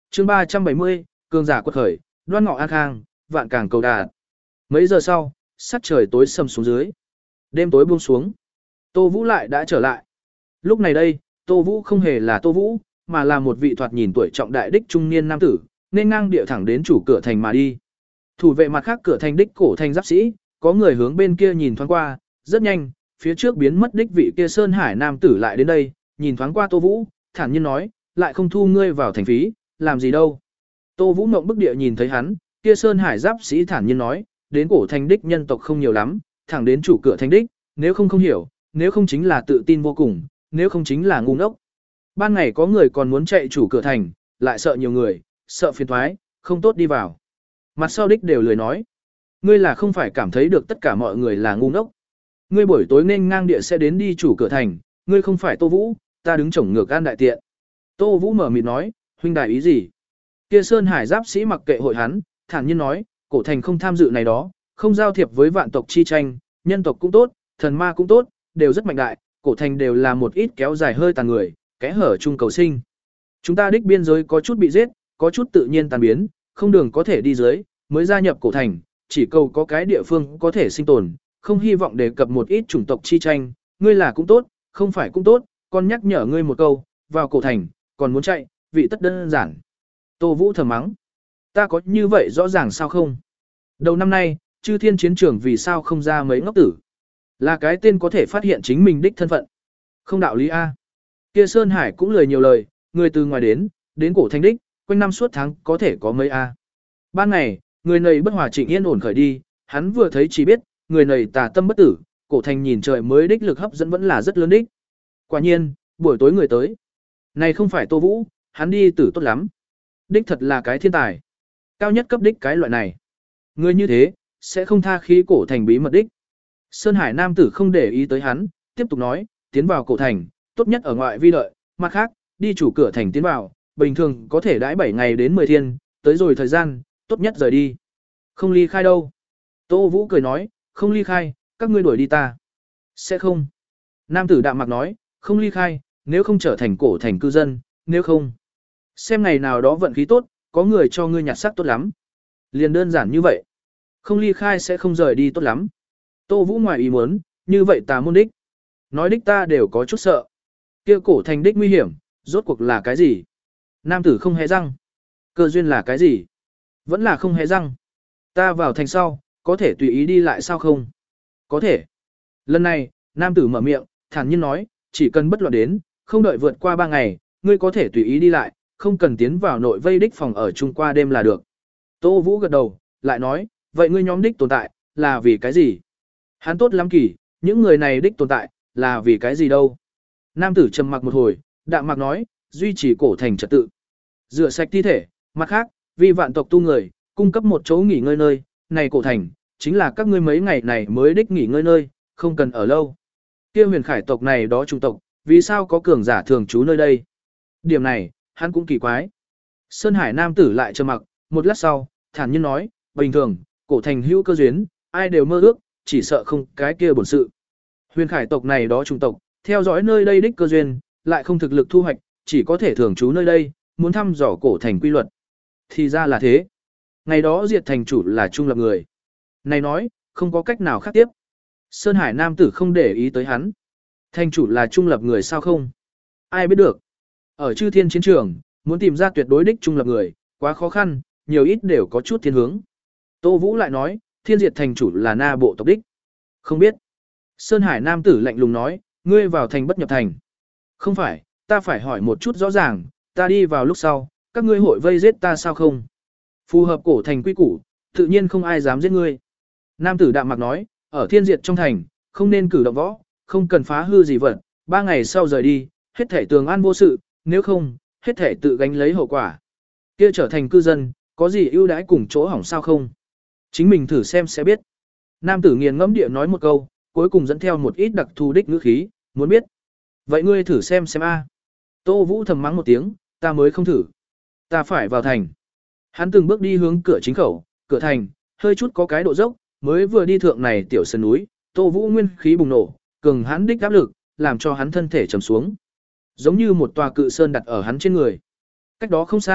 chương 370, cường giả quật khởi, đoan ngọ an khang, vạn càng cầu đạt. Mấy giờ sau, sắc trời tối sầm xuống dưới. Đêm tối buông xuống. Tô Vũ lại đã trở lại. Lúc này đây, Tô Vũ không hề là Tô Vũ, mà là một vị thoạt nhìn tuổi trọng đại đích trung niên nam tử, nên ngang địa thẳng đến chủ cửa thành mà đi. Thủ vệ mặt khác cửa thành đích cổ thành giáp sĩ, có người hướng bên kia nhìn thoáng qua, rất nhanh, phía trước biến mất đích vị kia Sơn Hải nam tử lại đến đây, nhìn thoáng qua Tô Vũ, thản nhiên nói, lại không thu ngươi vào thành phí, làm gì đâu. Tô Vũ mộng bức địa nhìn thấy hắn, kia Sơn Hải giáp sĩ thản nhiên nói, đến cổ thành đích nhân tộc không nhiều lắm, thẳng đến chủ cửa thành đích, nếu không hiểu, nếu không chính là tự tin vô cùng, nếu không chính là ngu ngốc. Ban ngày có người còn muốn chạy chủ cửa thành, lại sợ nhiều người, sợ phiền thoái, không tốt đi vào. Mặt sau đích đều lười nói. Ngươi là không phải cảm thấy được tất cả mọi người là ngu ngốc. Ngươi buổi tối nên ngang địa sẽ đến đi chủ cửa thành, ngươi không phải Tô Vũ, ta đứng chổng ngược an đại tiện. Tô Vũ mở mịt nói, huynh đại ý gì? Kia Sơn Hải giáp sĩ mặc kệ hội hắn, thản nhiên nói, cổ thành không tham dự này đó, không giao thiệp với vạn tộc chi tranh, nhân tộc cũng tốt, thần ma cũng tốt, đều rất mạnh đại, cổ thành đều là một ít kéo dài hơi tàn người, kẽ hở chung cầu sinh. Chúng ta đích biên giới có chút bị giết, có chút tự nhiên tàn biến, không đường có thể đi dưới, mới gia nhập cổ thành, chỉ cầu có cái địa phương có thể sinh tồn, không hy vọng đề cập một ít chủng tộc chi tranh, ngươi là cũng tốt, không phải cũng tốt, con nhắc nhở ngươi một câu, vào cổ thành, còn muốn chạy, vị tất đơn giản. Tô Vũ thầm mắng, ta có như vậy rõ ràng sao không? Đầu năm nay, chư thiên chiến trường vì sao không ra mấy ngốc tử? Là cái tên có thể phát hiện chính mình đích thân phận. Không đạo lý A. Kia Sơn Hải cũng lười nhiều lời, người từ ngoài đến cổ thành đích, quanh năm suốt tháng có thể có mấy A. Ban ngày, người này bất hòa trịnh yên ổn khởi đi, hắn vừa thấy chỉ biết, người này tà tâm bất tử, cổ thành nhìn trời mới đích lực hấp dẫn vẫn là rất lớn đích. Quả nhiên, buổi tối người tới. Này không phải Tô Vũ, hắn đi tử tốt lắm. Đích thật là cái thiên tài. Cao nhất cấp đích cái loại này. Người như thế, sẽ không tha khí cổ thành bí mật đích. Sơn Hải nam tử không để ý tới hắn, tiếp tục nói, tiến vào cổ thành, tốt nhất ở ngoại vi đợi, mặt khác, đi chủ cửa thành tiến vào, bình thường có thể đãi 7 ngày đến 10 thiên, tới rồi thời gian, tốt nhất rời đi. Không ly khai đâu. Tô Vũ cười nói, không ly khai, các ngươi đuổi đi ta. Sẽ không. Nam tử đạm mặc nói, không ly khai, nếu không trở thành cổ thành cư dân, nếu không. Xem ngày nào đó vận khí tốt, có người cho ngươi nhặt sắc tốt lắm. Liền đơn giản như vậy. Không ly khai sẽ không rời đi tốt lắm. Tô Vũ ngoài ý muốn, như vậy tà môn đích. Nói đích ta đều có chút sợ. Kia cổ thành đích nguy hiểm, rốt cuộc là cái gì? Nam tử không hé răng. Cơ duyên là cái gì? Vẫn là không hé răng. Ta vào thành sau, có thể tùy ý đi lại sao không? Có thể. Lần này, nam tử mở miệng, thản nhiên nói, chỉ cần bất loạn đến, không đợi vượt qua 3 ngày, ngươi có thể tùy ý đi lại, không cần tiến vào nội vây đích phòng ở chung qua đêm là được. Tô Vũ gật đầu, lại nói, vậy ngươi nhóm đích tồn tại, là vì cái gì? Hắn tốt lắm kỳ, những người này đích tồn tại, là vì cái gì đâu? Nam tử trầm mặc một hồi, đạm mặc nói, duy trì cổ thành trật tự. Rửa sạch thi thể, mặt khác, vì vạn tộc tu người, cung cấp một chỗ nghỉ ngơi nơi, này cổ thành, chính là các ngươi mấy ngày này mới đích nghỉ ngơi nơi, không cần ở lâu. Kia huyền khải tộc này đó trung tộc, vì sao có cường giả thường trú nơi đây? Điểm này, hắn cũng kỳ quái. Sơn Hải nam tử lại trầm mặc, một lát sau, thản nhiên nói, bình thường, cổ thành hữu cơ duyên, ai đều mơ ước, chỉ sợ không cái kia bổn sự. Huyền khải tộc này đó trung tộc, theo dõi nơi đây đích cơ duyên, lại không thực lực thu hoạch, chỉ có thể thường trú nơi đây, muốn thăm dò cổ thành quy luật. Thì ra là thế. Ngày đó diệt thành chủ là trung lập người. Này nói, không có cách nào khác tiếp. Sơn Hải nam tử không để ý tới hắn. Thành chủ là trung lập người sao không? Ai biết được. Ở chư thiên chiến trường, muốn tìm ra tuyệt đối đích trung lập người, quá khó khăn, nhiều ít đều có chút thiên hướng. Tô Vũ lại nói, thiên diệt thành chủ là na bộ tộc đích. Không biết. Sơn Hải nam tử lạnh lùng nói, ngươi vào thành bất nhập thành. Không phải, ta phải hỏi một chút rõ ràng, ta đi vào lúc sau, các ngươi hội vây giết ta sao không? Phù hợp cổ thành quy củ, tự nhiên không ai dám giết ngươi. Nam tử đạm mặc nói, ở thiên diệt trong thành, không nên cử động võ, không cần phá hư gì vật, 3 ngày sau rời đi, hết thể tường an vô sự, nếu không, hết thể tự gánh lấy hậu quả. Kia trở thành cư dân, có gì ưu đãi cùng chỗ hỏng sao không? Chính mình thử xem sẽ biết. Nam tử nghiền ngẫm địa nói một câu, cuối cùng dẫn theo một ít đặc thù đích ngữ khí, muốn biết. Vậy ngươi thử xem a. Tô Vũ thầm mắng một tiếng, ta mới không thử. Ta phải vào thành. Hắn từng bước đi hướng cửa chính khẩu, cửa thành, hơi chút có cái độ dốc, mới vừa đi thượng này tiểu sơn núi, Tô Vũ nguyên khí bùng nổ, cường hắn đích áp lực, làm cho hắn thân thể trầm xuống. Giống như một tòa cự sơn đặt ở hắn trên người. Cách đó không xa,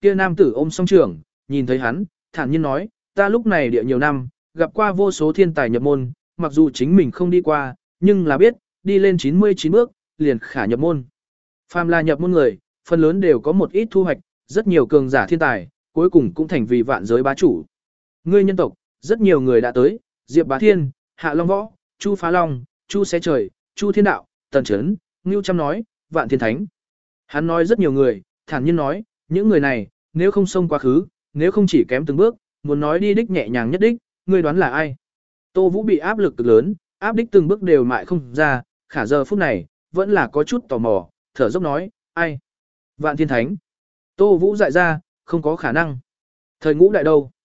Kia nam tử ôm song trưởng, nhìn thấy hắn, thản nhiên nói, ta lúc này địa nhiều năm, gặp qua vô số thiên tài nhập môn, mặc dù chính mình không đi qua, nhưng là biết, đi lên 99 bước, liền khả nhập môn. Phàm là nhập môn người, phần lớn đều có một ít thu hoạch, rất nhiều cường giả thiên tài, cuối cùng cũng thành vì vạn giới bá chủ. Ngươi nhân tộc, rất nhiều người đã tới, Diệp Bá Thiên, Hạ Long Võ, Chu Phá Long, Chu Xé Trời, Chu Thiên Đạo, Tần Chấn, Ngưu Trăm nói, Vạn Thiên Thánh. Hắn nói rất nhiều người, thản nhiên nói, những người này, nếu không xông quá khứ, nếu không chỉ kém từng bước, muốn nói đi đích nhẹ nhàng nhất đích, ngươi đoán là ai? Tô Vũ bị áp lực cực lớn, áp đích từng bước đều mại không ra, khả giờ phút này, vẫn là có chút tò mò, thở dốc nói, ai? Vạn Thiên Thánh. Tô Vũ dại ra, không có khả năng. Thời Ngũ Đại đâu?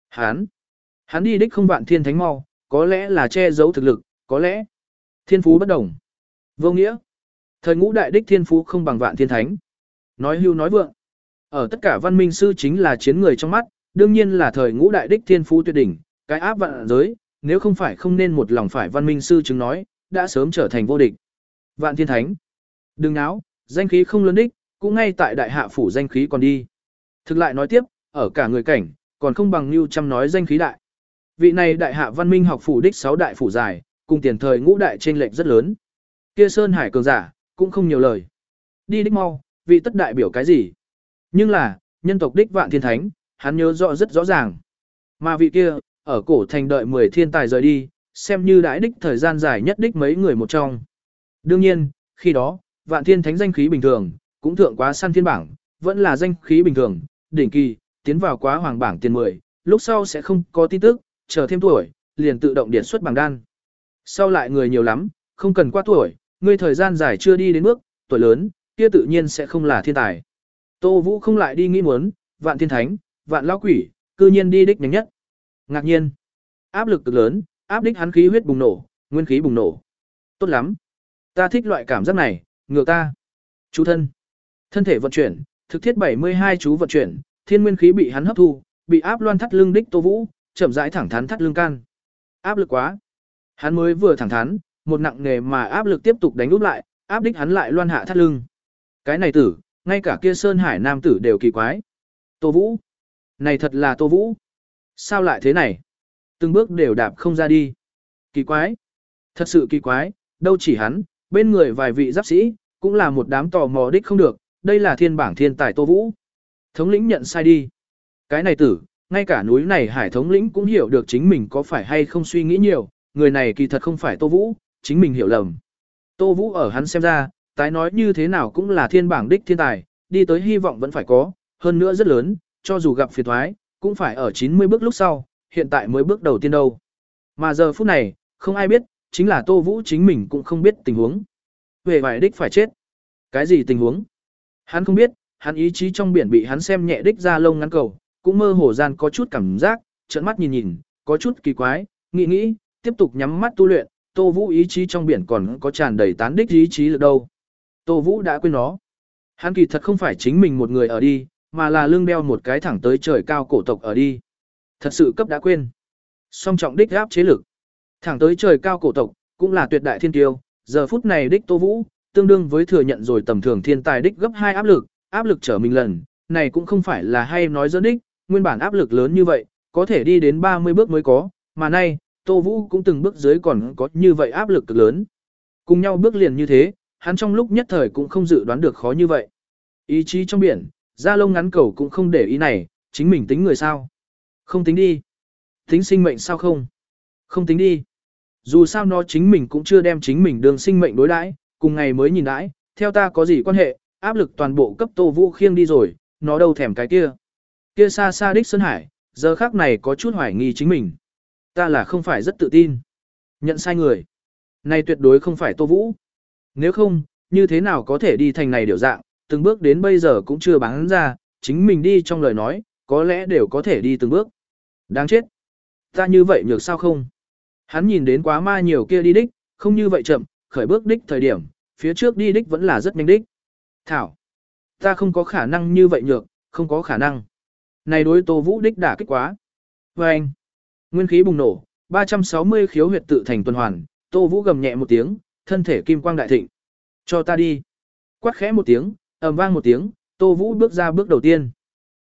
Hắn đi đích không Vạn Thiên Thánh mau, có lẽ là che giấu thực lực, có lẽ thiên phú bất đồng. Vô nghĩa. Thời Ngũ Đại đích thiên phú không bằng Vạn Thiên Thánh. Nói hưu nói vượng. Ở tất cả văn minh sư chính là chiến người trong mắt, đương nhiên là thời Ngũ Đại đích thiên phú tuyệt đỉnh, cái áp vạn giới, nếu không phải không nên một lòng phải văn minh sư chứng nói, đã sớm trở thành vô địch. Vạn Thiên Thánh. Đừng náo, danh khí không lớn đích, cũng ngay tại đại hạ phủ danh khí còn đi. Thực lại nói tiếp, ở cả người cảnh, còn không bằng Nưu Trăm nói danh khí đại. Vị này đại hạ văn minh học phủ đích 6 đại phủ dài, cùng tiền thời Ngũ Đại chênh lệch rất lớn. Kia Sơn Hải cường giả, cũng không nhiều lời. Đi đích mau, vị tất đại biểu cái gì? Nhưng là, nhân tộc đích Vạn Thiên Thánh, hắn nhớ rõ rất rõ ràng. Mà vị kia, ở cổ thành đợi 10 thiên tài rời đi, xem như đãi đích thời gian dài nhất đích mấy người một trong. Đương nhiên, khi đó, Vạn Thiên Thánh danh khí bình thường, cũng thượng quá săn thiên bảng, vẫn là danh khí bình thường, đỉnh kỳ, tiến vào quá hoàng bảng tiền 10, lúc sau sẽ không có tin tức, chờ thêm tuổi, liền tự động điển xuất bảng đan. Sau lại người nhiều lắm, không cần qua tuổi, ngươi thời gian dài chưa đi đến bước, tuổi lớn, kia tự nhiên sẽ không là thiên tài. Tô Vũ không lại đi nghĩ muốn, Vạn Thiên Thánh, Vạn Lão Quỷ, cư nhiên đi đích nhanh nhất. Ngạc nhiên, áp lực cực lớn, áp đích hắn khí huyết bùng nổ, nguyên khí bùng nổ. Tốt lắm. Ta thích loại cảm giác này, ngược ta. Chú thân. Thân thể vận chuyển, thực thiết 72 chú vận chuyển, thiên nguyên khí bị hắn hấp thu, bị áp loan thắt lưng đích Tô Vũ, chậm rãi thẳng thắn thắt lưng can. Áp lực quá. Hắn mới vừa thẳng thắn, một nặng nề mà áp lực tiếp tục đánh úp lại, áp đích hắn lại loan hạ thắt lưng. Cái này tử, ngay cả kia Sơn Hải nam tử đều kỳ quái. Tô Vũ. Này thật là Tô Vũ. Sao lại thế này? Từng bước đều đạp không ra đi. Kỳ quái. Thật sự kỳ quái, đâu chỉ hắn, bên người vài vị giáp sĩ, cũng là một đám tò mò đích không được, đây là thiên bảng thiên tài Tô Vũ. Thống lĩnh nhận sai đi. Cái này tử, ngay cả núi này hải thống lĩnh cũng hiểu được chính mình có phải hay không suy nghĩ nhiều, người này kỳ thật không phải Tô Vũ, chính mình hiểu lầm. Tô Vũ ở hắn xem ra, tái nói như thế nào cũng là thiên bảng đích thiên tài, đi tới hy vọng vẫn phải có, hơn nữa rất lớn, cho dù gặp phiền thoái, cũng phải ở 90 bước lúc sau, hiện tại mới bước đầu tiên đâu. Mà giờ phút này, không ai biết, chính là Tô Vũ chính mình cũng không biết tình huống. Về vài đích phải chết. Cái gì tình huống? Hắn không biết, hắn ý chí trong biển bị hắn xem nhẹ đích ra lông ngắn cầu, cũng mơ hồ gian có chút cảm giác, trợn mắt nhìn nhìn, có chút kỳ quái, nghĩ nghĩ, tiếp tục nhắm mắt tu luyện, Tô Vũ ý chí trong biển còn có tràn đầy tán đích ý chí lực đâu. Tô Vũ đã quên nó. Hắn kỳ thật không phải chính mình một người ở đi, mà là lưng đeo một cái thẳng tới trời cao cổ tộc ở đi. Thật sự cấp đã quên. Song trọng đích áp chế lực. Thẳng tới trời cao cổ tộc, cũng là tuyệt đại thiên tiêu, giờ phút này đích Tô Vũ, tương đương với thừa nhận rồi tầm thường thiên tài đích gấp 2 áp lực trở mình lần, này cũng không phải là hay nói dẫn đích, nguyên bản áp lực lớn như vậy, có thể đi đến 30 bước mới có, mà nay, Tô Vũ cũng từng bước dưới còn có như vậy áp lực cực lớn. Cùng nhau bước liền như thế, hắn trong lúc nhất thời cũng không dự đoán được khó như vậy. Ý chí trong biển, da lông ngắn cầu cũng không để ý này, chính mình tính người sao. Không tính đi. Tính sinh mệnh sao không? Không tính đi. Dù sao nó chính mình cũng chưa đem chính mình đường sinh mệnh đối đãi, cùng ngày mới nhìn đãi, theo ta có gì quan hệ, áp lực toàn bộ cấp Tô Vũ khiêng đi rồi, nó đâu thèm cái kia. Kia xa xa đích Sơn Hải, giờ khác này có chút hoài nghi chính mình. Ta là không phải rất tự tin. Nhận sai người. Này tuyệt đối không phải Tô Vũ. Nếu không, như thế nào có thể đi thành này điều dạng, từng bước đến bây giờ cũng chưa bán ra, chính mình đi trong lời nói, có lẽ đều có thể đi từng bước. Đáng chết. Ta như vậy nhược sao không? Hắn nhìn đến quá ma nhiều kia đi đích, không như vậy chậm, khởi bước đích thời điểm, phía trước đi đích vẫn là rất nhanh đích. Thảo. Ta không có khả năng như vậy nhược, không có khả năng. Này đối Tô Vũ đích đả kích quá. Và anh. Nguyên khí bùng nổ, 360 khiếu huyệt tự thành tuần hoàn, Tô Vũ gầm nhẹ một tiếng, thân thể kim quang đại thịnh. Cho ta đi. Quát khẽ một tiếng, ầm vang một tiếng, Tô Vũ bước ra bước đầu tiên.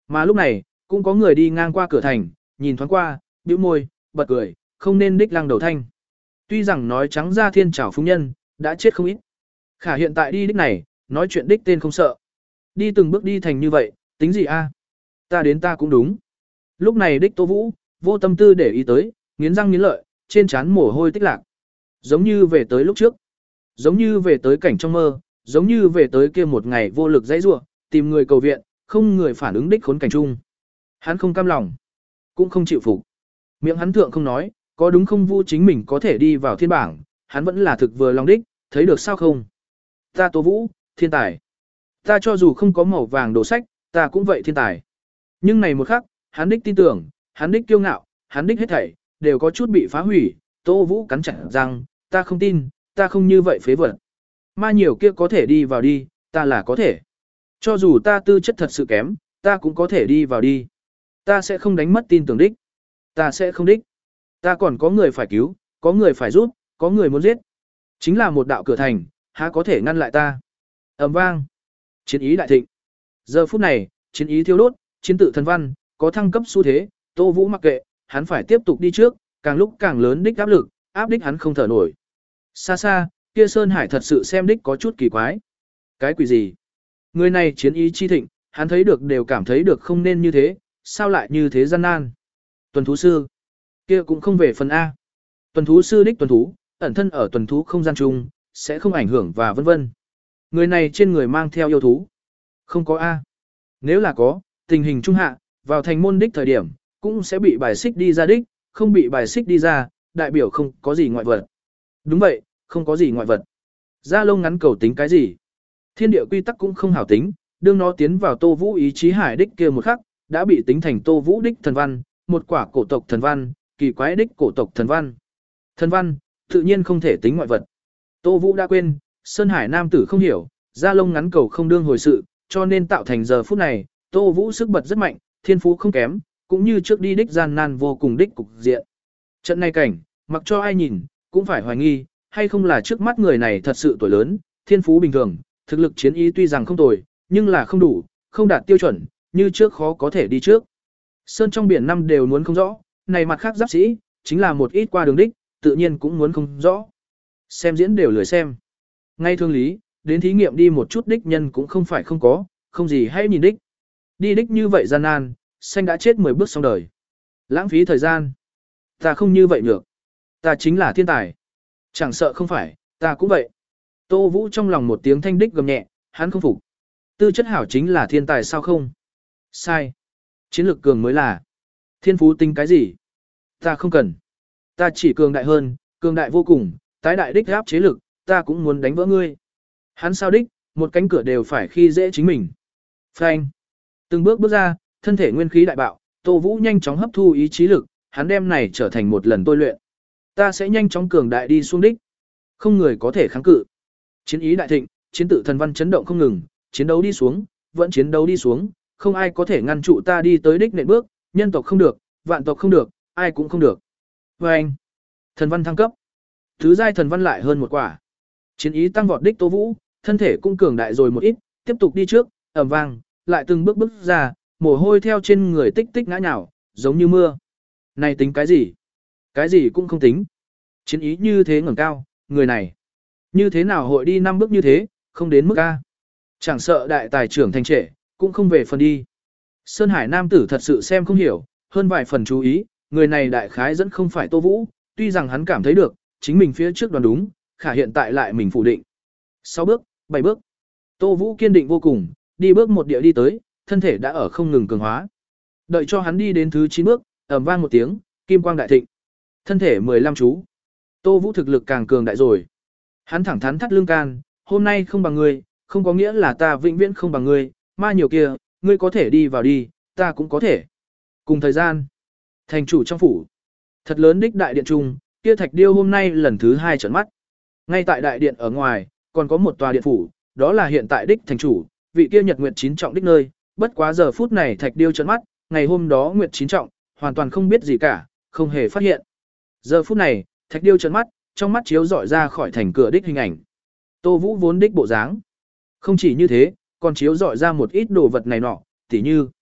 Mà lúc này, cũng có người đi ngang qua cửa thành, nhìn thoáng qua, bĩu môi, bật cười, không nên đích lăng đầu thanh. Tuy rằng nói trắng ra thiên trảo phúng nhân, đã chết không ít. Khả hiện tại đi đích này, nói chuyện đích tên không sợ. Đi từng bước đi thành như vậy, tính gì a? Ta đến ta cũng đúng. Lúc này đích Tô Vũ, vô tâm tư để ý tới, nghiến răng nghiến lợi, trên trán mồ hôi tích lạc. Giống như về tới lúc trước. Giống như về tới cảnh trong mơ, giống như về tới kia một ngày vô lực dãy rủa, tìm người cầu viện, không người phản ứng đích khốn cảnh chung. Hắn không cam lòng, cũng không chịu phục. Miệng hắn thượng không nói, có đúng không Vu chính mình có thể đi vào thiên bảng, hắn vẫn là thực vừa lòng đích, thấy được sao không? Ta Tô Vũ, thiên tài. Ta cho dù không có màu vàng đồ sách, ta cũng vậy thiên tài. Nhưng này một khắc, hắn đích tin tưởng, hắn đích kiêu ngạo, hắn đích hết thảy, đều có chút bị phá hủy. Tô Vũ cắn chặt răng, ta không tin, ta không như vậy phế vật. Ma nhiều kia có thể đi vào đi, ta là có thể. Cho dù ta tư chất thật sự kém, ta cũng có thể đi vào đi. Ta sẽ không đánh mất tin tưởng đích. Ta sẽ không đích. Ta còn có người phải cứu, có người phải giúp, có người muốn giết. Chính là một đạo cửa thành, há có thể ngăn lại ta. Ầm vang. Chiến ý đại thịnh. Giờ phút này, chiến ý thiêu đốt, chiến tự thần văn, có thăng cấp xu thế, Tô Vũ mặc kệ, hắn phải tiếp tục đi trước, càng lúc càng lớn đích áp lực, áp đích hắn không thở nổi. Xa xa, kia Sơn Hải thật sự xem đích có chút kỳ quái. Cái quỷ gì? Người này chiến ý chi thịnh, hắn thấy được đều cảm thấy được không nên như thế, sao lại như thế gian nan. Tuần thú sư, kia cũng không về phần A. Tuần thú sư đích tuần thú, ẩn thân ở tuần thú không gian chung, sẽ không ảnh hưởng và vân vân. Người này trên người mang theo yêu thú. Không có A. Nếu là có, tình hình trung hạ, vào thành môn đích thời điểm, cũng sẽ bị bài xích đi ra đích, không bị bài xích đi ra, đại biểu không có gì ngoại vật. Đúng vậy, không có gì ngoại vật. Da lông ngắn cầu tính cái gì? Thiên địa quy tắc cũng không hảo tính, đương nó tiến vào Tô Vũ ý chí hải đích kia một khắc, đã bị tính thành Tô Vũ đích thần văn, một quả cổ tộc thần văn, kỳ quái đích cổ tộc thần văn. Thần văn, tự nhiên không thể tính ngoại vật. Tô Vũ đã quên, Sơn Hải nam tử không hiểu, da lông ngắn cầu không đương hồi sự, cho nên tạo thành giờ phút này, Tô Vũ sức bật rất mạnh, thiên phú không kém, cũng như trước đi đích gian nan vô cùng đích cục diện. Trận này cảnh, mặc cho ai nhìn, cũng phải hoài nghi, hay không là trước mắt người này thật sự tuổi lớn, thiên phú bình thường, thực lực chiến ý tuy rằng không tồi, nhưng là không đủ, không đạt tiêu chuẩn, như trước khó có thể đi trước. Sơn trong biển năm đều muốn không rõ, này mặt khác giáp sĩ, chính là một ít qua đường đích, tự nhiên cũng muốn không rõ. Xem diễn đều lười xem. Ngay thương lý, đến thí nghiệm đi một chút đích nhân cũng không phải không có, không gì hay nhìn đích. Đi đích như vậy gian nan, xanh đã chết 10 bước xong đời. Lãng phí thời gian. Ta không như vậy được. Ta chính là thiên tài. Chẳng sợ không phải, ta cũng vậy. Tô Vũ trong lòng một tiếng thanh đích gầm nhẹ, hắn không phục. Tư chất hảo chính là thiên tài sao không? Sai. Chiến lược cường mới là. Thiên phú tính cái gì? Ta không cần. Ta chỉ cường đại hơn, cường đại vô cùng, tái đại đích áp chế lực, ta cũng muốn đánh vỡ ngươi. Hắn sao đích, một cánh cửa đều phải khi dễ chính mình. Phanh. Từng bước bước ra, thân thể nguyên khí đại bạo, Tô Vũ nhanh chóng hấp thu ý chí lực, hắn đem này trở thành một lần tôi luyện. Ta sẽ nhanh chóng cường đại đi xuống đích. Không người có thể kháng cự. Chiến ý đại thịnh, chiến tự thần văn chấn động không ngừng, chiến đấu đi xuống, vẫn chiến đấu đi xuống, không ai có thể ngăn trụ ta đi tới đích nện bước, nhân tộc không được, vạn tộc không được, ai cũng không được. Phanh. Thần văn thăng cấp. Thứ giai thần văn lại hơn một quả. Chiến ý tăng vọt đích Tô Vũ, thân thể cũng cường đại rồi một ít, tiếp tục đi trước, ầm vang, lại từng bước bước ra, mồ hôi theo trên người tích tích ngã nhào, giống như mưa. Này tính cái gì? Cái gì cũng không tính. Chiến ý như thế ngẩng cao, người này. Như thế nào hội đi 5 bước như thế, không đến mức A. Chẳng sợ đại tài trưởng thành trệ, cũng không về phần đi. Sơn Hải nam tử thật sự xem không hiểu, hơn vài phần chú ý, người này đại khái dẫn không phải Tô Vũ, tuy rằng hắn cảm thấy được, chính mình phía trước đoán đúng, khả hiện tại lại mình phủ định. 6 bước, 7 bước. Tô Vũ kiên định vô cùng, đi bước một địa đi tới, thân thể đã ở không ngừng cường hóa. Đợi cho hắn đi đến thứ 9 bước, ầm vang một tiếng, kim quang đại thịnh. Thân thể 15 chú. Tô Vũ thực lực càng cường đại rồi. Hắn thẳng thắn thắt lưng can, hôm nay không bằng ngươi, không có nghĩa là ta vĩnh viễn không bằng ngươi, ma nhiều kia, ngươi có thể đi vào đi, ta cũng có thể. Cùng thời gian, thành chủ trong phủ. Thật lớn đích đại điện trung, kia thạch điêu hôm nay lần thứ 2 trợn mắt. Ngay tại đại điện ở ngoài, còn có một tòa điện phủ, đó là hiện tại đích thành chủ, vị kia Nhật Nguyệt 9 trọng đích nơi, bất quá giờ phút này thạch điêu trợn mắt, ngày hôm đó Nguyệt 9 trọng, hoàn toàn không biết gì cả, không hề phát hiện. Giờ phút này, thạch điêu trợn mắt, trong mắt chiếu dọi ra khỏi thành cửa đích hình ảnh. Tô Vũ vốn đích bộ dáng. Không chỉ như thế, còn chiếu dọi ra một ít đồ vật này nọ, tỉ như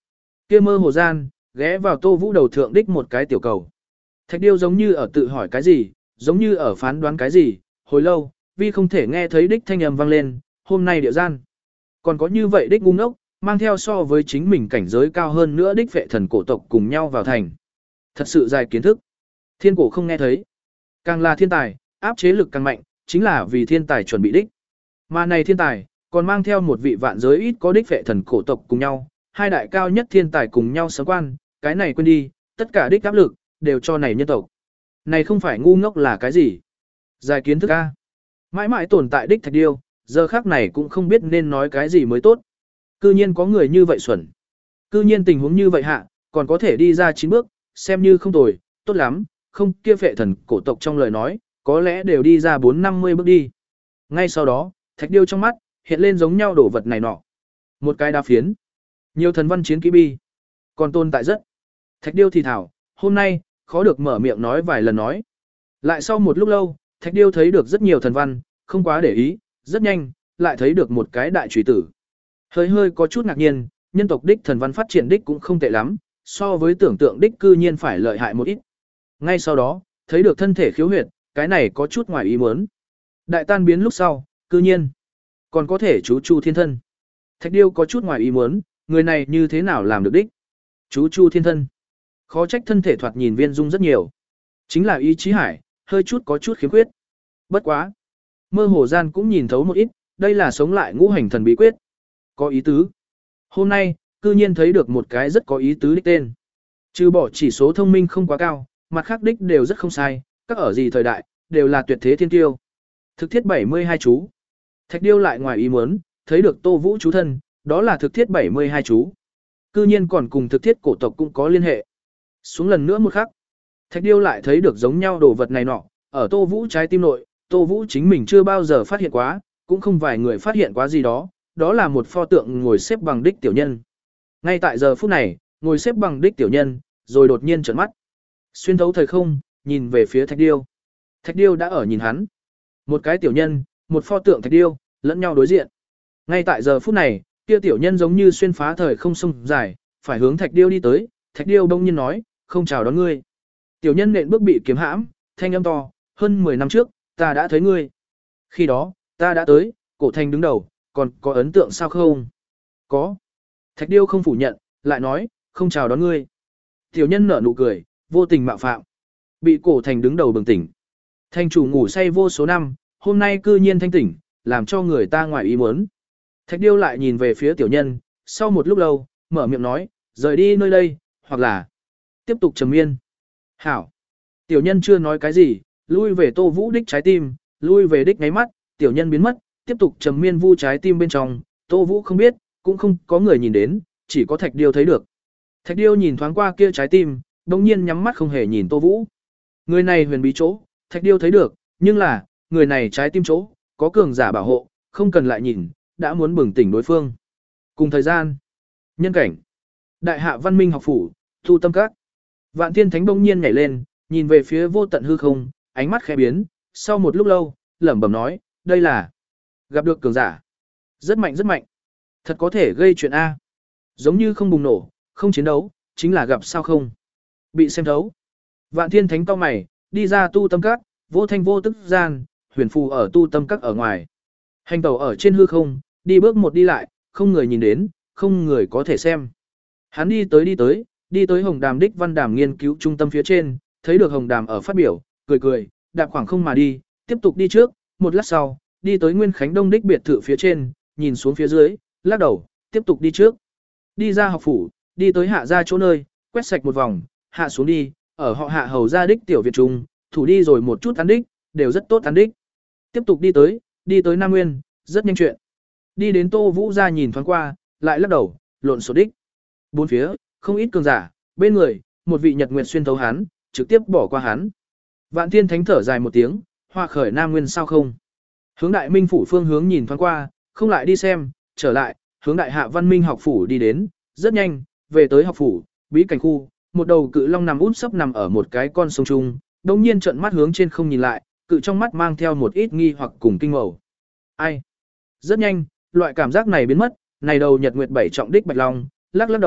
Kia mơ hồ gian, ghé vào Tô Vũ đầu thượng đích một cái tiểu cầu. Thạch điêu giống như ở tự hỏi cái gì, giống như ở phán đoán cái gì, hồi lâu, vi không thể nghe thấy đích thanh âm vang lên, hôm nay địa gian. Còn có như vậy đích ngu ngốc, mang theo so với chính mình cảnh giới cao hơn nữa đích vệ thần cổ tộc cùng nhau vào thành. Thật sự dài kiến thức. Thiên cổ không nghe thấy. Càng là thiên tài, áp chế lực càng mạnh, chính là vì thiên tài chuẩn bị đích. Mà này thiên tài, còn mang theo một vị vạn giới ít có đích vệ thần cổ tộc cùng nhau, hai đại cao nhất thiên tài cùng nhau sớm quan, cái này quên đi, tất cả đích áp lực, đều cho này nhân tộc. Này không phải ngu ngốc là cái gì? Dài kiến thức A. Mãi mãi tồn tại đích thạch điêu, giờ khác này cũng không biết nên nói cái gì mới tốt. Cư nhiên có người như vậy xuẩn. Cư nhiên tình huống như vậy hạ, còn có thể đi ra 9 bước, xem như không tồi, tốt lắm, không kia phệ thần cổ tộc trong lời nói, có lẽ đều đi ra 4-50 bước đi. Ngay sau đó, thạch điêu trong mắt, hiện lên giống nhau đổ vật này nọ. Một cái đá phiến. Nhiều thần văn chiến kỹ bi. Còn tồn tại rất. Thạch điêu thì thảo, hôm nay, khó được mở miệng nói vài lần nói. Lại sau một lúc lâu, thạch điêu thấy được rất nhiều thần văn, không quá để ý, rất nhanh, lại thấy được một cái đại chủy tử. Hơi hơi có chút ngạc nhiên, nhân tộc đích thần văn phát triển đích cũng không tệ lắm, so với tưởng tượng đích cư nhiên phải lợi hại một ít. Ngay sau đó, thấy được thân thể khiếu huyệt, cái này có chút ngoài ý muốn. Đại tan biến lúc sau, cư nhiên còn có thể chú chu thiên thân. Thạch điêu có chút ngoài ý muốn, người này như thế nào làm được đích? Chú chu thiên thân. Khó trách thân thể thoạt nhìn viên dung rất nhiều. Chính là ý chí hải, hơi chút có chút khiếm khuyết. Bất quá. Mơ hồ gian cũng nhìn thấu một ít, đây là sống lại ngũ hành thần bí quyết. Có ý tứ. Hôm nay, cư nhiên thấy được một cái rất có ý tứ đích tên. Trừ bỏ chỉ số thông minh không quá cao, mặt khác đích đều rất không sai, các ở gì thời đại, đều là tuyệt thế thiên tiêu. Thực thiết 72 chú. Thạch điêu lại ngoài ý muốn, thấy được Tô Vũ chú thân, đó là thực thiết 72 chú. Cư nhiên còn cùng thực thiết cổ tộc cũng có liên hệ. Xuống lần nữa một khắc. Thạch điêu lại thấy được giống nhau đồ vật này nọ, ở Tô Vũ trái tim nội, Tô Vũ chính mình chưa bao giờ phát hiện quá, cũng không vài người phát hiện quá gì đó, đó là một pho tượng ngồi xếp bằng đích tiểu nhân. Ngay tại giờ phút này, ngồi xếp bằng đích tiểu nhân, rồi đột nhiên trợn mắt. Xuyên thấu thời không, nhìn về phía Thạch điêu. Thạch điêu đã ở nhìn hắn. Một cái tiểu nhân, một pho tượng Thạch điêu, lẫn nhau đối diện. Ngay tại giờ phút này, kia tiểu nhân giống như xuyên phá thời không sông dài, phải hướng Thạch điêu đi tới, Thạch điêu bỗng nhiên nói, không chào đón ngươi. Tiểu nhân nện bước bị kiếm hãm, thanh âm to, hơn 10 năm trước, ta đã thấy ngươi. Khi đó, ta đã tới, cổ thành đứng đầu, còn có ấn tượng sao không? Có. Thạch điêu không phủ nhận, lại nói, không chào đón ngươi. Tiểu nhân nở nụ cười, vô tình mạo phạm. Bị cổ thành đứng đầu bừng tỉnh. Thành chủ ngủ say vô số năm, hôm nay cư nhiên thanh tỉnh, làm cho người ta ngoài ý muốn. Thạch điêu lại nhìn về phía tiểu nhân, sau một lúc lâu, mở miệng nói, rời đi nơi đây, hoặc là tiếp tục trầm miên. Hảo. Tiểu nhân chưa nói cái gì, lui về Tô Vũ đích trái tim, lui về đích ngáy mắt, tiểu nhân biến mất, tiếp tục trầm miên vu trái tim bên trong, Tô Vũ không biết, cũng không có người nhìn đến, chỉ có Thạch điêu thấy được. Thạch điêu nhìn thoáng qua kia trái tim, đồng nhiên nhắm mắt không hề nhìn Tô Vũ. Người này huyền bí chỗ, Thạch điêu thấy được, nhưng là, người này trái tim chỗ, có cường giả bảo hộ, không cần lại nhìn, đã muốn bừng tỉnh đối phương. Cùng thời gian, nhân cảnh, đại hạ văn minh học phủ, thu tâm các. Vạn Thiên Thánh bỗng nhiên nhảy lên, nhìn về phía vô tận hư không, ánh mắt khẽ biến, sau một lúc lâu, lẩm bẩm nói, đây là gặp được cường giả. Rất mạnh rất mạnh. Thật có thể gây chuyện A. Giống như không bùng nổ, không chiến đấu, chính là gặp sao không. Bị xem thấu. Vạn Thiên Thánh cau mày, đi ra tu tâm các, vô thanh vô tức gian, huyền phù ở tu tâm các ở ngoài. Hành tẩu ở trên hư không, đi bước một đi lại, không người nhìn đến, không người có thể xem. Hắn đi tới Hồng Đàm đích văn đàm nghiên cứu trung tâm phía trên, thấy được Hồng Đàm ở phát biểu, cười cười, đạp khoảng không mà đi, tiếp tục đi trước, một lát sau, đi tới Nguyên Khánh Đông đích biệt thự phía trên, nhìn xuống phía dưới, lắc đầu, tiếp tục đi trước. Đi ra học phủ, đi tới hạ gia chỗ nơi, quét sạch một vòng, hạ xuống đi, ở họ hạ hầu gia đích tiểu viện trung, thủ đi rồi một chút ăn đích, đều rất tốt ăn đích. Tiếp tục đi tới Nam Nguyên, rất nhanh chuyện. Đi đến Tô Vũ gia nhìn thoáng qua, lại lắc đầu, lộn số đích. Bốn phía, không ít cường giả, bên người, một vị nhật nguyệt xuyên thấu hắn, trực tiếp bỏ qua hắn. Vạn Thiên Thánh thở dài một tiếng, hoa khởi Nam Nguyên sao không. Hướng Đại Minh phủ phương hướng nhìn thoáng qua, không lại đi xem, trở lại, hướng Đại Hạ Văn Minh học phủ đi đến, rất nhanh, về tới học phủ, bí cảnh khu, một đầu cự long nằm út sấp nằm ở một cái con sông trung, đồng nhiên trợn mắt hướng trên không nhìn lại, cự trong mắt mang theo một ít nghi hoặc cùng kinh mầu. Ai? Rất nhanh, loại cảm giác này biến mất, này đầu nhật nguyệt bảy trọng đích bạch long, lắc lắc đầu,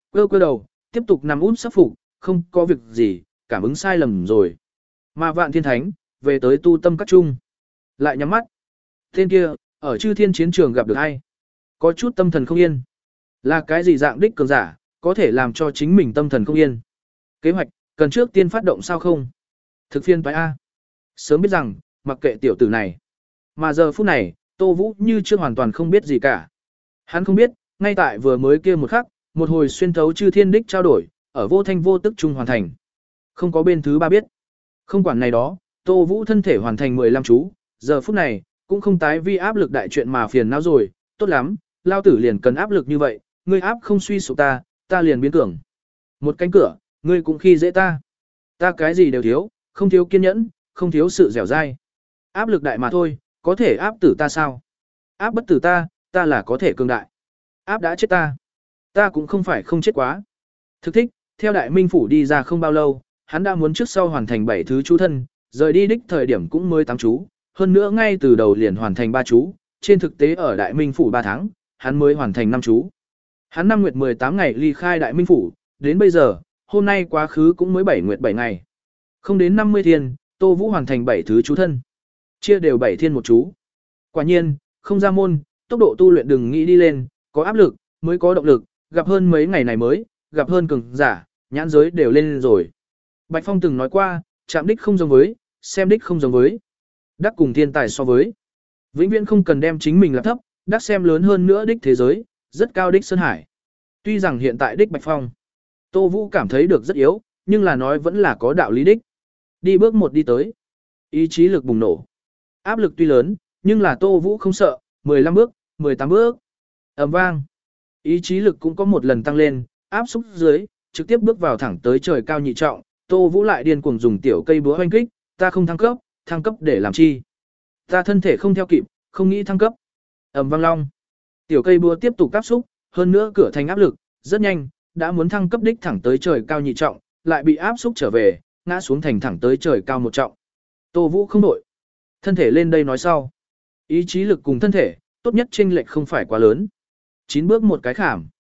Cơ cơ đầu, tiếp tục nằm úp sắp phục, không có việc gì, cảm ứng sai lầm rồi. Mà Vạn Thiên Thánh, về tới tu tâm các trung. Lại nhắm mắt. Tên kia, ở chư thiên chiến trường gặp được ai? Có chút tâm thần không yên. Là cái gì dạng đích cường giả, có thể làm cho chính mình tâm thần không yên? Kế hoạch, cần trước tiên phát động sao không? Thực phiên toái A. Sớm biết rằng, mặc kệ tiểu tử này. Mà giờ phút này, Tô Vũ như chưa hoàn toàn không biết gì cả. Hắn không biết, ngay tại vừa mới kia một khắc, một hồi xuyên thấu chư thiên đích trao đổi, ở vô thanh vô tức trung hoàn thành. Không có bên thứ ba biết. Không quản này đó, Tô Vũ thân thể hoàn thành 15 chú, giờ phút này, cũng không tái vi áp lực đại chuyện mà phiền não rồi, tốt lắm, lao tử liền cần áp lực như vậy, ngươi áp không suy sụp ta liền biến cường. Một cánh cửa, ngươi cũng khi dễ ta. Ta cái gì đều thiếu, không thiếu kiên nhẫn, không thiếu sự dẻo dai. Áp lực đại mà thôi, có thể áp tử ta sao? Áp bất tử ta là có thể cường đại. Áp đã chết ta cũng không phải không chết quá. Thực thích, theo đại minh phủ đi ra không bao lâu, hắn đã muốn trước sau hoàn thành 7 thứ chú thân, rời đi đích thời điểm cũng mới 8 chú, hơn nữa ngay từ đầu liền hoàn thành 3 chú, trên thực tế ở đại minh phủ 3 tháng, hắn mới hoàn thành 5 chú. Hắn năm nguyệt 18 ngày ly khai đại minh phủ, đến bây giờ, hôm nay quá khứ cũng mới 7 nguyệt 7 ngày. Không đến 50 thiên, Tô Vũ hoàn thành 7 thứ chú thân. Chia đều 7 thiên một chú. Quả nhiên, không ra môn, tốc độ tu luyện đừng nghĩ đi lên, có áp lực, mới có động lực, gặp hơn mấy ngày này mới, gặp hơn cường giả, nhãn giới đều lên rồi. Bạch Phong từng nói qua, chạm đích không giống với, xem đích không giống với. Đắc cùng thiên tài so với. Vĩnh viễn không cần đem chính mình làm thấp, đắc xem lớn hơn nữa đích thế giới, rất cao đích Sơn Hải. Tuy rằng hiện tại đích Bạch Phong, Tô Vũ cảm thấy được rất yếu, nhưng là nói vẫn là có đạo lý đích. Đi bước một đi tới. Ý chí lực bùng nổ. Áp lực tuy lớn, nhưng là Tô Vũ không sợ, 15 bước, 18 bước. Ầm vang. Ý chí lực cũng có một lần tăng lên, áp xúc dưới, trực tiếp bước vào thẳng tới trời cao nhị trọng, Tô Vũ lại điên cuồng dùng tiểu cây búa hoanh kích, ta không thăng cấp để làm chi? Ta thân thể không theo kịp, không nghĩ thăng cấp. Ầm vang long. Tiểu cây búa tiếp tục áp xúc, hơn nữa cửa thành áp lực, rất nhanh, đã muốn thăng cấp đích thẳng tới trời cao nhị trọng, lại bị áp xúc trở về, ngã xuống thành thẳng tới trời cao một trọng. Tô Vũ không đổi. Thân thể lên đây nói sau. Ý chí lực cùng thân thể, tốt nhất chênh lệch không phải quá lớn. 9 bước một cái khảm.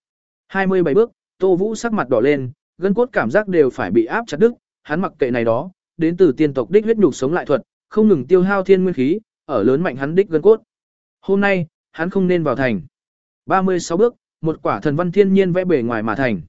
27 bước, Tô Vũ sắc mặt đỏ lên, gân cốt cảm giác đều phải bị áp chặt đứt, hắn mặc kệ này đó, đến từ tiên tộc đích huyết nhục sống lại thuật, không ngừng tiêu hao thiên nguyên khí, ở lớn mạnh hắn đích gân cốt. Hôm nay, hắn không nên vào thành. 36 bước, một quả thần văn thiên nhiên vẽ bề ngoài mà thành.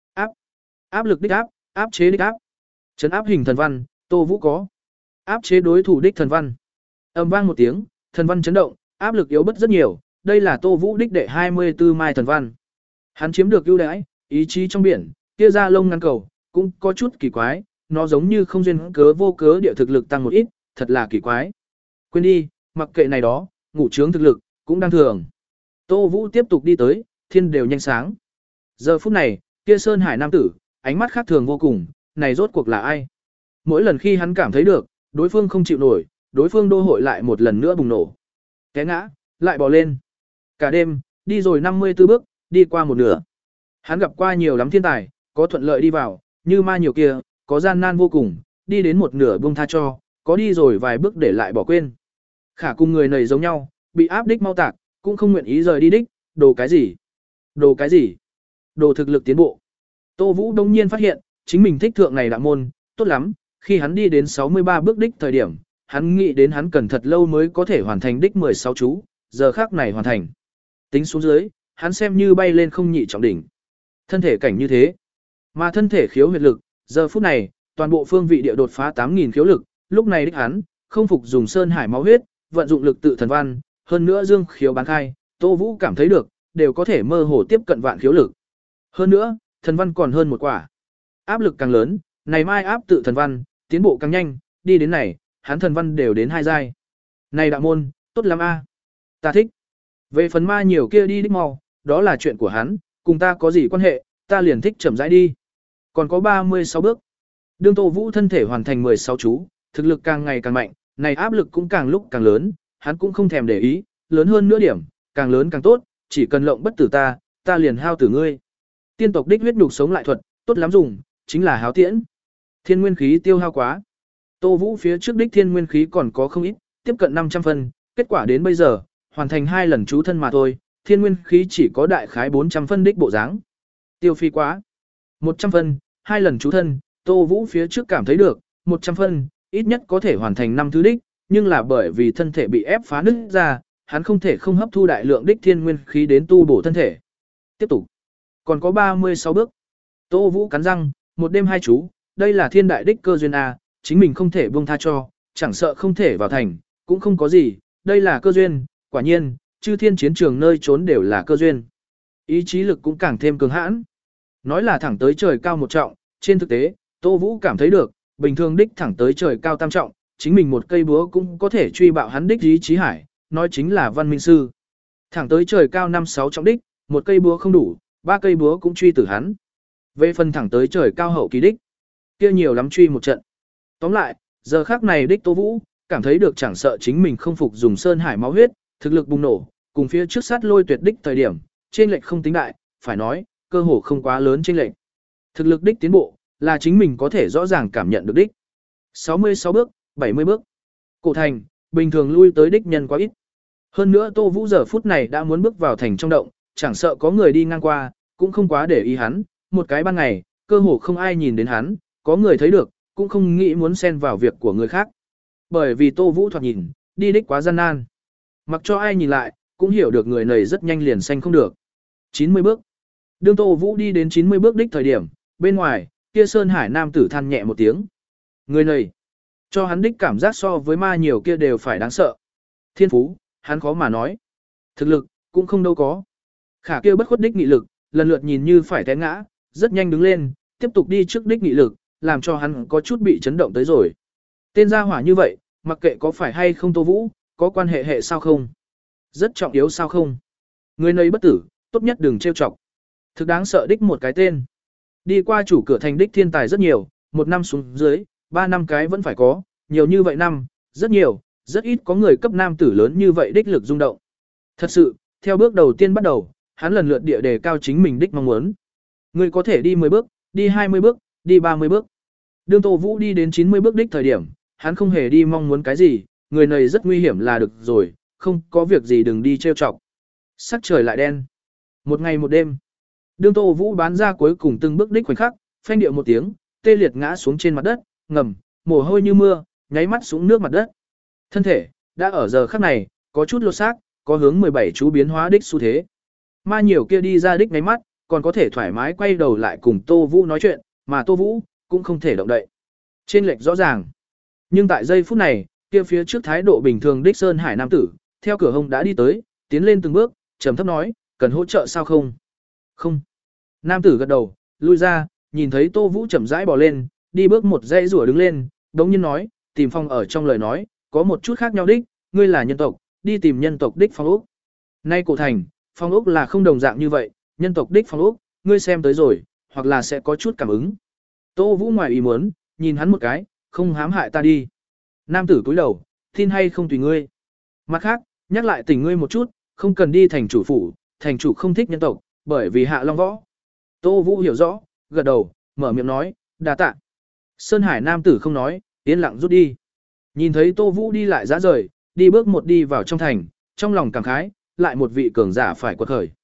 Áp lực đích áp chế đích áp. Trấn áp hình thần văn, Tô Vũ có. Áp chế đối thủ đích thần văn. Âm vang một tiếng, thần văn chấn động, áp lực yếu bất rất nhiều, đây là Tô Vũ đích đệ 24 mai thần văn. Hắn chiếm được ưu đãi, ý chí trong biển, kia ra lông ngăn cầu, cũng có chút kỳ quái, nó giống như không duyên cớ vô cớ địa thực lực tăng một ít, thật là kỳ quái. Quên đi, mặc kệ này đó, ngũ trướng thực lực, cũng đang thường. Tô Vũ tiếp tục đi tới, thiên đều nhanh sáng. Giờ phút này, kia Sơn Hải nam tử, ánh mắt khác thường vô cùng, này rốt cuộc là ai? Mỗi lần khi hắn cảm thấy được, đối phương không chịu nổi, đối phương đô hội lại một lần nữa bùng nổ. Té ngã, lại bò lên. Cả đêm, đi rồi 54 bước, đi qua một nửa. Hắn gặp qua nhiều lắm thiên tài, có thuận lợi đi vào, như ma nhiều kia, có gian nan vô cùng, đi đến một nửa buông tha cho, có đi rồi vài bước để lại bỏ quên. Khả cùng người này giống nhau, bị áp đích mau tạc, cũng không nguyện ý rời đi đích, đồ cái gì? Đồ cái gì? Đồ thực lực tiến bộ. Tô Vũ đông nhiên phát hiện, chính mình thích thượng này đạo môn, tốt lắm, khi hắn đi đến 63 bước đích thời điểm, hắn nghĩ đến hắn cần thật lâu mới có thể hoàn thành đích 16 chú, giờ khác này hoàn thành. Tính xuống dưới, hắn xem như bay lên không nhị trọng đỉnh. Thân thể cảnh như thế, mà thân thể khiếu huyệt lực, giờ phút này, toàn bộ phương vị địa đột phá 8.000 khiếu lực, lúc này đích hắn, không phục dùng sơn hải máu huyết, vận dụng lực tự thần văn, hơn nữa dương khiếu bán khai, Tô Vũ cảm thấy được, đều có thể mơ hồ tiếp cận vạn khiếu lực. Hơn nữa, thần văn còn hơn một quả. Áp lực càng lớn, này mai áp tự thần văn, tiến bộ càng nhanh, đi đến này, hắn thần văn đều đến 2 giai. Này đạo môn, tốt lắm a. Ta thích. Về phần ma nhiều kia đi đích mau, đó là chuyện của hắn, cùng ta có gì quan hệ, ta liền thích chậm rãi đi. Còn có 36 bước. Đương Tô Vũ thân thể hoàn thành 16 chú, thực lực càng ngày càng mạnh, này áp lực cũng càng lúc càng lớn, hắn cũng không thèm để ý, lớn hơn nữa điểm, càng lớn càng tốt, chỉ cần lộng bất tử ta liền hao tử ngươi. Tiên tộc đích huyết nhục sống lại thuật, tốt lắm dùng, chính là háo tiễn. Thiên nguyên khí tiêu hao quá. Tô Vũ phía trước đích thiên nguyên khí còn có không ít, tiếp cận 500 phân, kết quả đến bây giờ, hoàn thành 2 lần chú thân mà thôi, thiên nguyên khí chỉ có đại khái 400 phân đích bộ dáng. Tiêu phi quá. 100 phân, 2 lần chú thân, Tô Vũ phía trước cảm thấy được, 100 phân, ít nhất có thể hoàn thành 5 thứ đích, nhưng là bởi vì thân thể bị ép phá nứt ra, hắn không thể không hấp thu đại lượng đích thiên nguyên khí đến tu bổ thân thể. Tiếp tục. Còn có 36 bước. Tô Vũ cắn răng, một đêm hai chú, đây là thiên đại đích cơ duyên A, chính mình không thể buông tha cho, chẳng sợ không thể vào thành, cũng không có gì, đây là cơ duyên, quả nhiên, chư thiên chiến trường nơi trốn đều là cơ duyên. Ý chí lực cũng càng thêm cường hãn. Nói là thẳng tới trời cao một trọng, trên thực tế, Tô Vũ cảm thấy được, bình thường đích thẳng tới trời cao tam trọng, chính mình một cây búa cũng có thể truy bạo hắn đích ý chí hải, nói chính là văn minh sư. Thẳng tới trời cao 5-6 trọng đích, một cây búa không đủ, 3 cây búa cũng truy tử hắn. Về phần thẳng tới trời cao hậu kỳ đích, kia nhiều lắm truy một trận. Tóm lại, giờ khắc này đích Tô Vũ, cảm thấy được chẳng sợ chính mình không phục dùng sơn hải máu huyết, thực lực bùng nổ, cùng phía trước sát lôi tuyệt đích thời điểm, trên lệch không tính đại, phải nói, cơ hồ không quá lớn trên lệch. Thực lực đích tiến bộ, là chính mình có thể rõ ràng cảm nhận được đích. 66 bước, 70 bước. Cổ thành, bình thường lui tới đích nhân quá ít. Hơn nữa Tô Vũ giờ phút này đã muốn bước vào thành trong động, chẳng sợ có người đi ngang qua, cũng không quá để ý hắn, một cái ban ngày, cơ hồ không ai nhìn đến hắn, có người thấy được, cũng không nghĩ muốn xen vào việc của người khác. Bởi vì Tô Vũ thoạt nhìn, đi đích quá gian nan. Mặc cho ai nhìn lại, cũng hiểu được người này rất nhanh liền xanh không được. 90 bước. Đương Tô Vũ đi đến 90 bước đích thời điểm, bên ngoài, kia Sơn Hải nam tử than nhẹ một tiếng. Người này, cho hắn đích cảm giác so với ma nhiều kia đều phải đáng sợ. Thiên phú, hắn khó mà nói. Thực lực, cũng không đâu có. Khả kia bất khuất đích nghị lực, lần lượt nhìn như phải té ngã, rất nhanh đứng lên, tiếp tục đi trước đích nghị lực, làm cho hắn có chút bị chấn động tới rồi. Tên gia hỏa như vậy, mặc kệ có phải hay không Tô Vũ, có quan hệ hệ sao không? Rất trọng yếu sao không? Người này bất tử, tốt nhất đừng trêu chọc. Thực đáng sợ đích một cái tên. Đi qua chủ cửa thành đích thiên tài rất nhiều, 1 năm xuống dưới, 3 năm cái vẫn phải có, nhiều như vậy năm, rất nhiều, rất ít có người cấp nam tử lớn như vậy đích lực rung động. Thật sự, theo bước đầu tiên bắt đầu, hắn lần lượt địa đề cao chính mình đích mong muốn. Người có thể đi 10 bước, đi 20 bước, đi 30 bước. Đương Tô Vũ đi đến 90 bước đích thời điểm, hắn không hề đi mong muốn cái gì, người này rất nguy hiểm là được rồi, không có việc gì đừng đi trêu chọc. Sắc trời lại đen. Một ngày một đêm. Đương Tô Vũ bán ra cuối cùng từng bước đích khoảnh khắc, phanh điệu một tiếng, tê liệt ngã xuống trên mặt đất, ngầm, mồ hôi như mưa, nháy mắt xuống nước mặt đất. Thân thể, đã ở giờ khắc này, có chút lột xác, có hướng 17 chú biến hóa đích xu thế. Ma nhiều kia đi ra đích nháy mắt, còn có thể thoải mái quay đầu lại cùng Tô Vũ nói chuyện, mà Tô Vũ, cũng không thể động đậy. Trên lệch rõ ràng. Nhưng tại giây phút này, kia phía trước thái độ bình thường đích Sơn Hải nam tử, theo cửa hông đã đi tới, tiến lên từng bước, trầm thấp nói, cần hỗ trợ sao không? Không. Nam tử gật đầu, lui ra, nhìn thấy Tô Vũ chậm rãi bò lên, đi bước một dãy rủa đứng lên, đống nhiên nói, tìm phong ở trong lời nói, có một chút khác nhau đích, ngươi là nhân tộc, đi tìm nhân tộc đích phong ốc. Nay cổ thành, phong ốc là không đồng dạng như vậy, nhân tộc đích phong ốc, ngươi xem tới rồi, hoặc là sẽ có chút cảm ứng. Tô Vũ ngoài ý muốn, nhìn hắn một cái, không hãm hại ta đi. Nam tử cúi đầu, tin hay không tùy ngươi. Mặt khác, nhắc lại tình ngươi một chút, không cần đi thành chủ phủ, thành chủ không thích nhân tộc, bởi vì hạ long võ. Tô Vũ hiểu rõ, gật đầu, mở miệng nói, đa tạ. Sơn Hải nam tử không nói, yên lặng rút đi. Nhìn thấy Tô Vũ đi lại dã rời, đi bước một đi vào trong thành, trong lòng cảm khái, lại một vị cường giả phải quật khởi.